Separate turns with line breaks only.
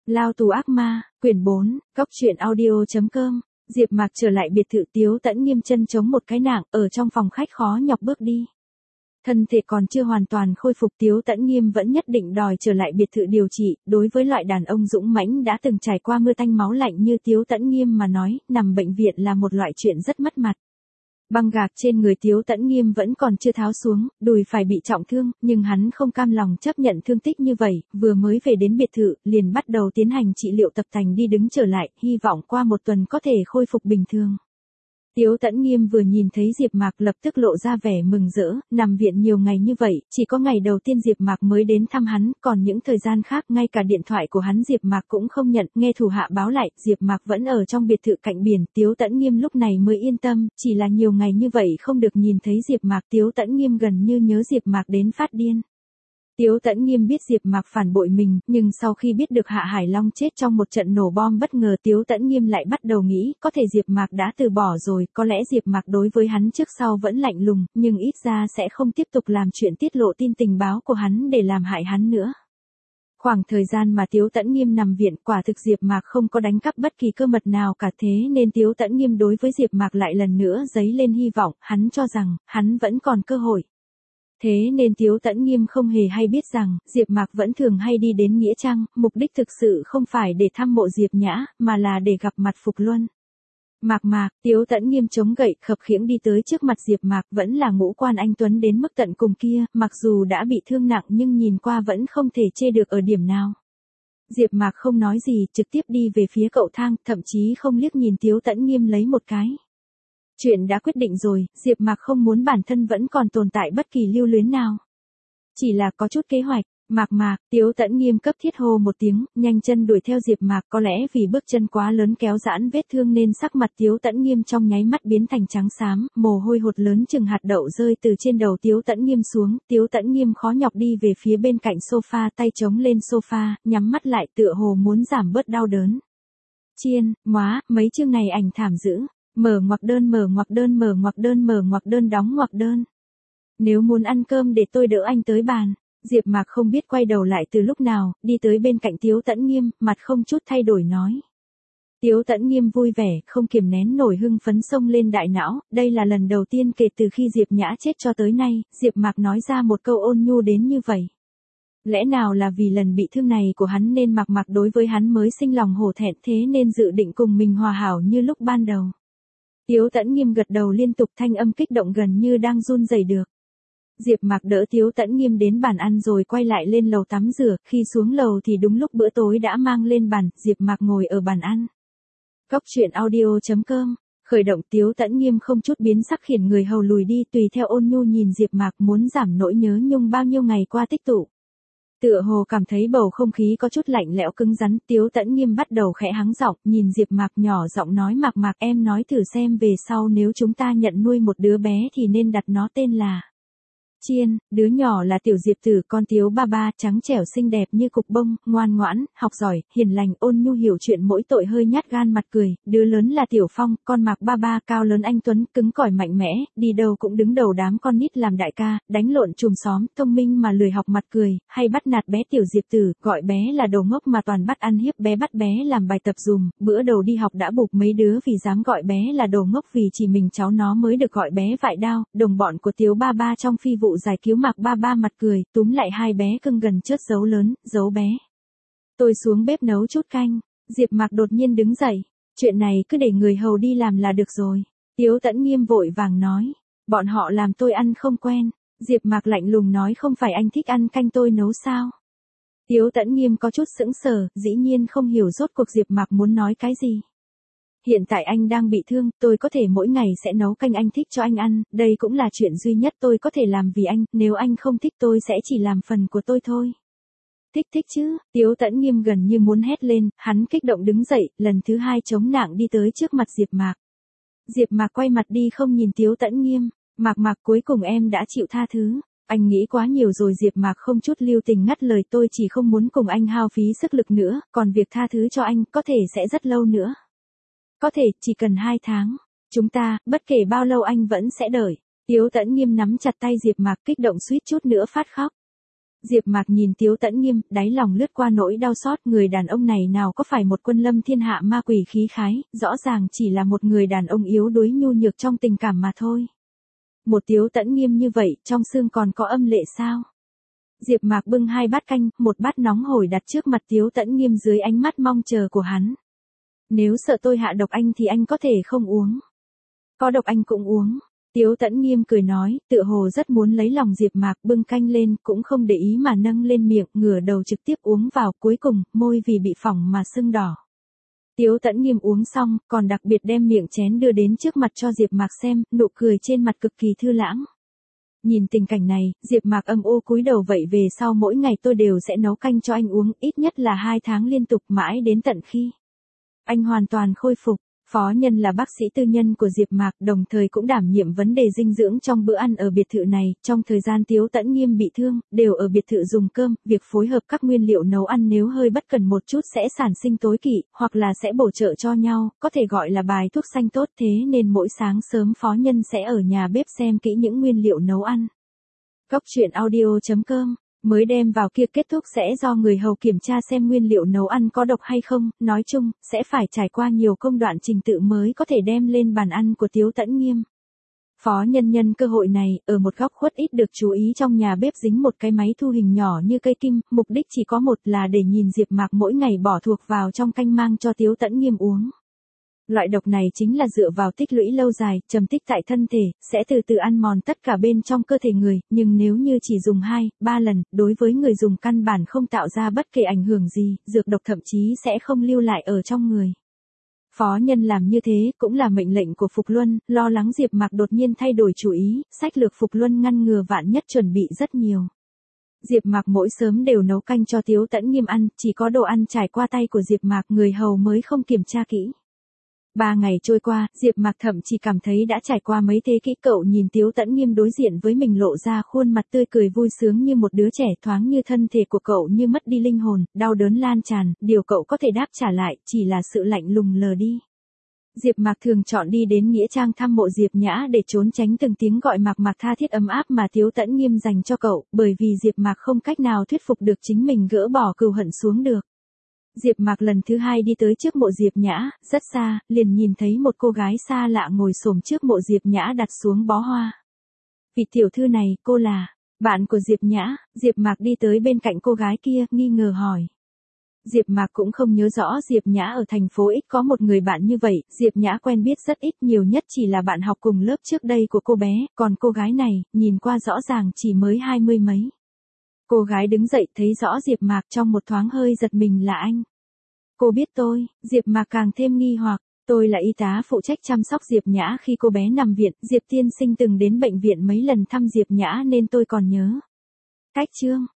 Lao tù ác ma, quyển 4, Cóc truyện audio.com. Diệp Mạc trở lại biệt thự Tiếu Tẫn Nghiêm chân chống một cái nạng ở trong phòng khách khó nhọc bước đi. Thân thể còn chưa hoàn toàn khôi phục Tiếu Tẫn Nghiêm vẫn nhất định đòi trở lại biệt thự điều trị, đối với loại đàn ông dũng mãnh đã từng trải qua mưa tanh máu lạnh như Tiếu Tẫn Nghiêm mà nói, nằm bệnh viện là một loại chuyện rất mất mặt. Băng gạc trên người Tiếu Tẫn Nghiêm vẫn còn chưa tháo xuống, đùi phải bị trọng thương, nhưng hắn không cam lòng chấp nhận thương tích như vậy, vừa mới về đến biệt thự, liền bắt đầu tiến hành trị liệu tập tành đi đứng trở lại, hy vọng qua một tuần có thể khôi phục bình thường. Tiếu Tẫn Nghiêm vừa nhìn thấy Diệp Mạc lập tức lộ ra vẻ mừng rỡ, nằm viện nhiều ngày như vậy, chỉ có ngày đầu tiên Diệp Mạc mới đến thăm hắn, còn những thời gian khác ngay cả điện thoại của hắn Diệp Mạc cũng không nhận, nghe thủ hạ báo lại, Diệp Mạc vẫn ở trong biệt thự cạnh biển, Tiếu Tẫn Nghiêm lúc này mới yên tâm, chỉ là nhiều ngày như vậy không được nhìn thấy Diệp Mạc, Tiếu Tẫn Nghiêm gần như nhớ Diệp Mạc đến phát điên. Tiếu Tẫn Nghiêm biết Diệp Mạc phản bội mình, nhưng sau khi biết được Hạ Hải Long chết trong một trận nổ bom bất ngờ, Tiếu Tẫn Nghiêm lại bắt đầu nghĩ, có thể Diệp Mạc đã từ bỏ rồi, có lẽ Diệp Mạc đối với hắn trước sau vẫn lạnh lùng, nhưng ít ra sẽ không tiếp tục làm chuyện tiết lộ tin tình báo của hắn để làm hại hắn nữa. Khoảng thời gian mà Tiếu Tẫn Nghiêm nằm viện, quả thực Diệp Mạc không có đánh cắp bất kỳ cơ mật nào cả, thế nên Tiếu Tẫn Nghiêm đối với Diệp Mạc lại lần nữa dấy lên hy vọng, hắn cho rằng hắn vẫn còn cơ hội. Thế nên Tiếu Tẫn Nghiêm không hề hay biết rằng, Diệp Mạc vẫn thường hay đi đến Nghĩa Trang, mục đích thực sự không phải để thăm mộ Diệp Nhã, mà là để gặp mặt Phục Luân. Mạc, Tiếu Tẫn Nghiêm chống gậy khập khiễng đi tới trước mặt Diệp Mạc, vẫn là ngũ quan anh tuấn đến mức tận cùng kia, mặc dù đã bị thương nặng nhưng nhìn qua vẫn không thể chê được ở điểm nào. Diệp Mạc không nói gì, trực tiếp đi về phía cầu thang, thậm chí không liếc nhìn Tiếu Tẫn Nghiêm lấy một cái. Chuyện đã quyết định rồi, Diệp Mạc không muốn bản thân vẫn còn tồn tại bất kỳ lưu luyến nào. Chỉ là có chút kế hoạch, Mạc, Tiếu Tẫn Nghiêm cấp thiết hô một tiếng, nhanh chân đuổi theo Diệp Mạc, có lẽ vì bước chân quá lớn kéo giãn vết thương nên sắc mặt Tiếu Tẫn Nghiêm trong nháy mắt biến thành trắng xám, mồ hôi hột lớn chừng hạt đậu rơi từ trên đầu Tiếu Tẫn Nghiêm xuống, Tiếu Tẫn Nghiêm khó nhọc đi về phía bên cạnh sofa, tay chống lên sofa, nhắm mắt lại tựa hồ muốn giảm bớt đau đớn. Chiên, mấy chương này ảnh thảm dữ. Mở ngoặc đơn đóng ngoặc đơn. Nếu muốn ăn cơm để tôi đỡ anh tới bàn. Diệp Mạc không biết quay đầu lại từ lúc nào, đi tới bên cạnh Tiếu Tẫn Nghiêm, mặt không chút thay đổi nói. Tiếu Tẫn Nghiêm vui vẻ, không kiềm nén nổi hưng phấn xông lên đại não, đây là lần đầu tiên kể từ khi Diệp Nhã chết cho tới nay, Diệp Mạc nói ra một câu ôn nhu đến như vậy. Lẽ nào là vì lần bị thương này của hắn nên Mạc đối với hắn mới sinh lòng hổ thẹn, thế nên dự định cùng mình hòa hảo như lúc ban đầu. Tiếu Tẫn Nghiêm gật đầu liên tục, thanh âm kích động gần như đang run rẩy được. Diệp Mạc đỡ Tiếu Tẫn Nghiêm đến bàn ăn rồi quay lại lên lầu tắm rửa, khi xuống lầu thì đúng lúc bữa tối đã mang lên bàn, Diệp Mạc ngồi ở bàn ăn. Cóc truyện audio.com, khởi động. Tiếu Tẫn Nghiêm không chút biến sắc khiển người hầu lùi đi, tùy theo ôn nhu nhìn Diệp Mạc, muốn giảm nỗi nhớ nhung bao nhiêu ngày qua tích tụ. Tựa hồ cảm thấy bầu không khí có chút lạnh lẽo cứng rắn, Tiếu Tẫn Nghiêm bắt đầu khẽ hắng giọng, nhìn Diệp Mạc nhỏ giọng nói, Mạc, em nói thử xem về sau nếu chúng ta nhận nuôi một đứa bé thì nên đặt nó tên là Chiên, đứa nhỏ là Tiểu Diệp Tử, con Tiếu ba, trắng trẻo xinh đẹp như cục bông, ngoan ngoãn, học giỏi, hiền lành, ôn nhu hiểu chuyện mỗi tội hơi nhát gan mặt cười, đứa lớn là Tiểu Phong, con Mạc ba, cao lớn anh tuấn, cứng cỏi mạnh mẽ, đi đâu cũng đứng đầu đám con nít làm đại ca, đánh lộn chùm xóm, thông minh mà lười học mặt cười, hay bắt nạt bé Tiểu Diệp Tử, gọi bé là đồ ngốc mà toàn bắt ăn hiếp bé, bắt bé làm bài tập dùm, bữa đầu đi học đã bục mấy đứa vì dám gọi bé là đồ ngốc, vì chỉ mình cháu nó mới được gọi bé vại đao, đồng bọn của Tiếu ba trong phi vụ giải cứu Mạc ba mặt cười, túm lại hai bé cưng gần chớt giấu lớn, giấu bé. Tôi xuống bếp nấu chút canh. Diệp Mạc đột nhiên đứng dậy, chuyện này cứ để người hầu đi làm là được rồi. Tiếu Tẫn Nghiêm vội vàng nói, bọn họ làm tôi ăn không quen. Diệp Mạc lạnh lùng nói, không phải anh thích ăn canh tôi nấu sao? Tiếu Tẫn Nghiêm có chút sững sờ, dĩ nhiên không hiểu rốt cuộc Diệp Mạc muốn nói cái gì. Hiện tại anh đang bị thương, tôi có thể mỗi ngày sẽ nấu canh anh thích cho anh ăn, đây cũng là chuyện duy nhất tôi có thể làm vì anh, nếu anh không thích tôi sẽ chỉ làm phần của tôi thôi. Thích chứ, Tiếu Tẫn Nghiêm gần như muốn hét lên, hắn kích động đứng dậy, lần thứ hai chống nạng đi tới trước mặt Diệp Mạc. Diệp Mạc quay mặt đi không nhìn Tiếu Tẫn Nghiêm, Mạc, cuối cùng em đã chịu tha thứ. Anh nghĩ quá nhiều rồi. Diệp Mạc không chút lưu tình ngắt lời, tôi chỉ không muốn cùng anh hao phí sức lực nữa, còn việc tha thứ cho anh, có thể sẽ rất lâu nữa. Có thể, chỉ cần 2 tháng. Chúng ta, bất kể bao lâu anh vẫn sẽ đợi. Tiếu Tẫn Nghiêm nắm chặt tay Diệp Mạc, kích động suýt chút nữa phát khóc. Diệp Mạc nhìn Tiếu Tẫn Nghiêm, đáy lòng lướt qua nỗi đau xót, người đàn ông này nào có phải một quân lâm thiên hạ ma quỷ khí khái, rõ ràng chỉ là một người đàn ông yếu đuối nhu nhược trong tình cảm mà thôi. Một Tiếu Tẫn Nghiêm như vậy, trong xương còn có âm lệ sao? Diệp Mạc bưng 2 bát canh, một bát nóng hổi đặt trước mặt Tiếu Tẫn Nghiêm dưới ánh mắt mong chờ của hắn. Nếu sợ tôi hạ độc anh thì anh có thể không uống. Có độc anh cũng uống. Tiếu Tẫn Nghiêm cười nói, tựa hồ rất muốn lấy lòng Diệp Mạc, bưng canh lên, cũng không để ý mà nâng lên miệng, ngửa đầu trực tiếp uống vào, cuối cùng, môi vì bị phỏng mà sưng đỏ. Tiếu Tẫn Nghiêm uống xong, còn đặc biệt đem miệng chén đưa đến trước mặt cho Diệp Mạc xem, nụ cười trên mặt cực kỳ thư lãng. Nhìn tình cảnh này, Diệp Mạc âm u cúi đầu, vậy về sau mỗi ngày tôi đều sẽ nấu canh cho anh uống, ít nhất là 2 tháng liên tục, mãi đến tận khi anh hoàn toàn khôi phục. Phó Nhân là bác sĩ tư nhân của Diệp Mạc, đồng thời cũng đảm nhiệm vấn đề dinh dưỡng trong bữa ăn ở biệt thự này, trong thời gian Tiếu Tẫn Nghiêm bị thương, đều ở biệt thự dùng cơm, việc phối hợp các nguyên liệu nấu ăn nếu hơi bất cần một chút sẽ sản sinh tối kỵ, hoặc là sẽ bổ trợ cho nhau, có thể gọi là bài thuốc xanh tốt, thế nên mỗi sáng sớm Phó Nhân sẽ ở nhà bếp xem kỹ những nguyên liệu nấu ăn. Góc truyện audio.com mới đem vào kia, kết thúc sẽ do người hầu kiểm tra xem nguyên liệu nấu ăn có độc hay không, nói chung, sẽ phải trải qua nhiều công đoạn trình tự mới có thể đem lên bàn ăn của Tiếu Tẫn Nghiêm. Phó Nhân nhân cơ hội này, ở một góc khuất ít được chú ý trong nhà bếp dính một cái máy thu hình nhỏ như cây kim, mục đích chỉ có một là để nhìn Diệp Mạc mỗi ngày bỏ thuộc vào trong canh mang cho Tiếu Tẫn Nghiêm uống. Loại độc này chính là dựa vào tích lũy lâu dài, trầm tích tại thân thể, sẽ từ từ ăn mòn tất cả bên trong cơ thể người, nhưng nếu như chỉ dùng 2, 3 lần, đối với người dùng căn bản không tạo ra bất kỳ ảnh hưởng gì, dược độc thậm chí sẽ không lưu lại ở trong người. Phó Nhân làm như thế, cũng là mệnh lệnh của Phục Luân, lo lắng Diệp Mạc đột nhiên thay đổi chủ ý, sách lược Phục Luân ngăn ngừa vạn nhất chuẩn bị rất nhiều. Diệp Mạc mỗi sớm đều nấu canh cho Tiếu Tẫn Nghiêm ăn, chỉ có đồ ăn trải qua tay của Diệp Mạc người hầu mới không kiểm tra kỹ. 3 ngày trôi qua, Diệp Mạc thậm chí cảm thấy đã trải qua mấy thế kỷ, cậu nhìn Tiếu Tẫn Nghiêm đối diện với mình lộ ra khuôn mặt tươi cười vui sướng như một đứa trẻ, thoáng như thân thể của cậu như mất đi linh hồn, đau đớn lan tràn, điều cậu có thể đáp trả lại chỉ là sự lạnh lùng lờ đi. Diệp Mạc thường chọn đi đến nghĩa trang thăm mộ Diệp Nhã để trốn tránh từng tiếng gọi Mạc Mạc tha thiết ấm áp mà Tiếu Tẫn Nghiêm dành cho cậu, bởi vì Diệp Mạc không cách nào thuyết phục được chính mình gỡ bỏ cừu hận xuống được. Diệp Mạc lần thứ 2 đi tới trước mộ Diệp Nhã, rất xa, liền nhìn thấy một cô gái xa lạ ngồi xổm trước mộ Diệp Nhã đặt xuống bó hoa. Vị tiểu thư này, cô là bạn của Diệp Nhã? Diệp Mạc đi tới bên cạnh cô gái kia, nghi ngờ hỏi. Diệp Mạc cũng không nhớ rõ Diệp Nhã ở thành phố X có một người bạn như vậy, Diệp Nhã quen biết rất ít, nhiều nhất chỉ là bạn học cùng lớp trước đây của cô bé, còn cô gái này, nhìn qua rõ ràng chỉ mới 20 mấy. Cô gái đứng dậy thấy rõ Diệp Mạc trong một thoáng hơi giật mình, là anh. Cô biết tôi? Diệp Mạc càng thêm nghi hoặc, tôi là y tá phụ trách chăm sóc Diệp Nhã khi cô bé nằm viện, Diệp tiên sinh từng đến bệnh viện mấy lần thăm Diệp Nhã nên tôi còn nhớ. Cách chương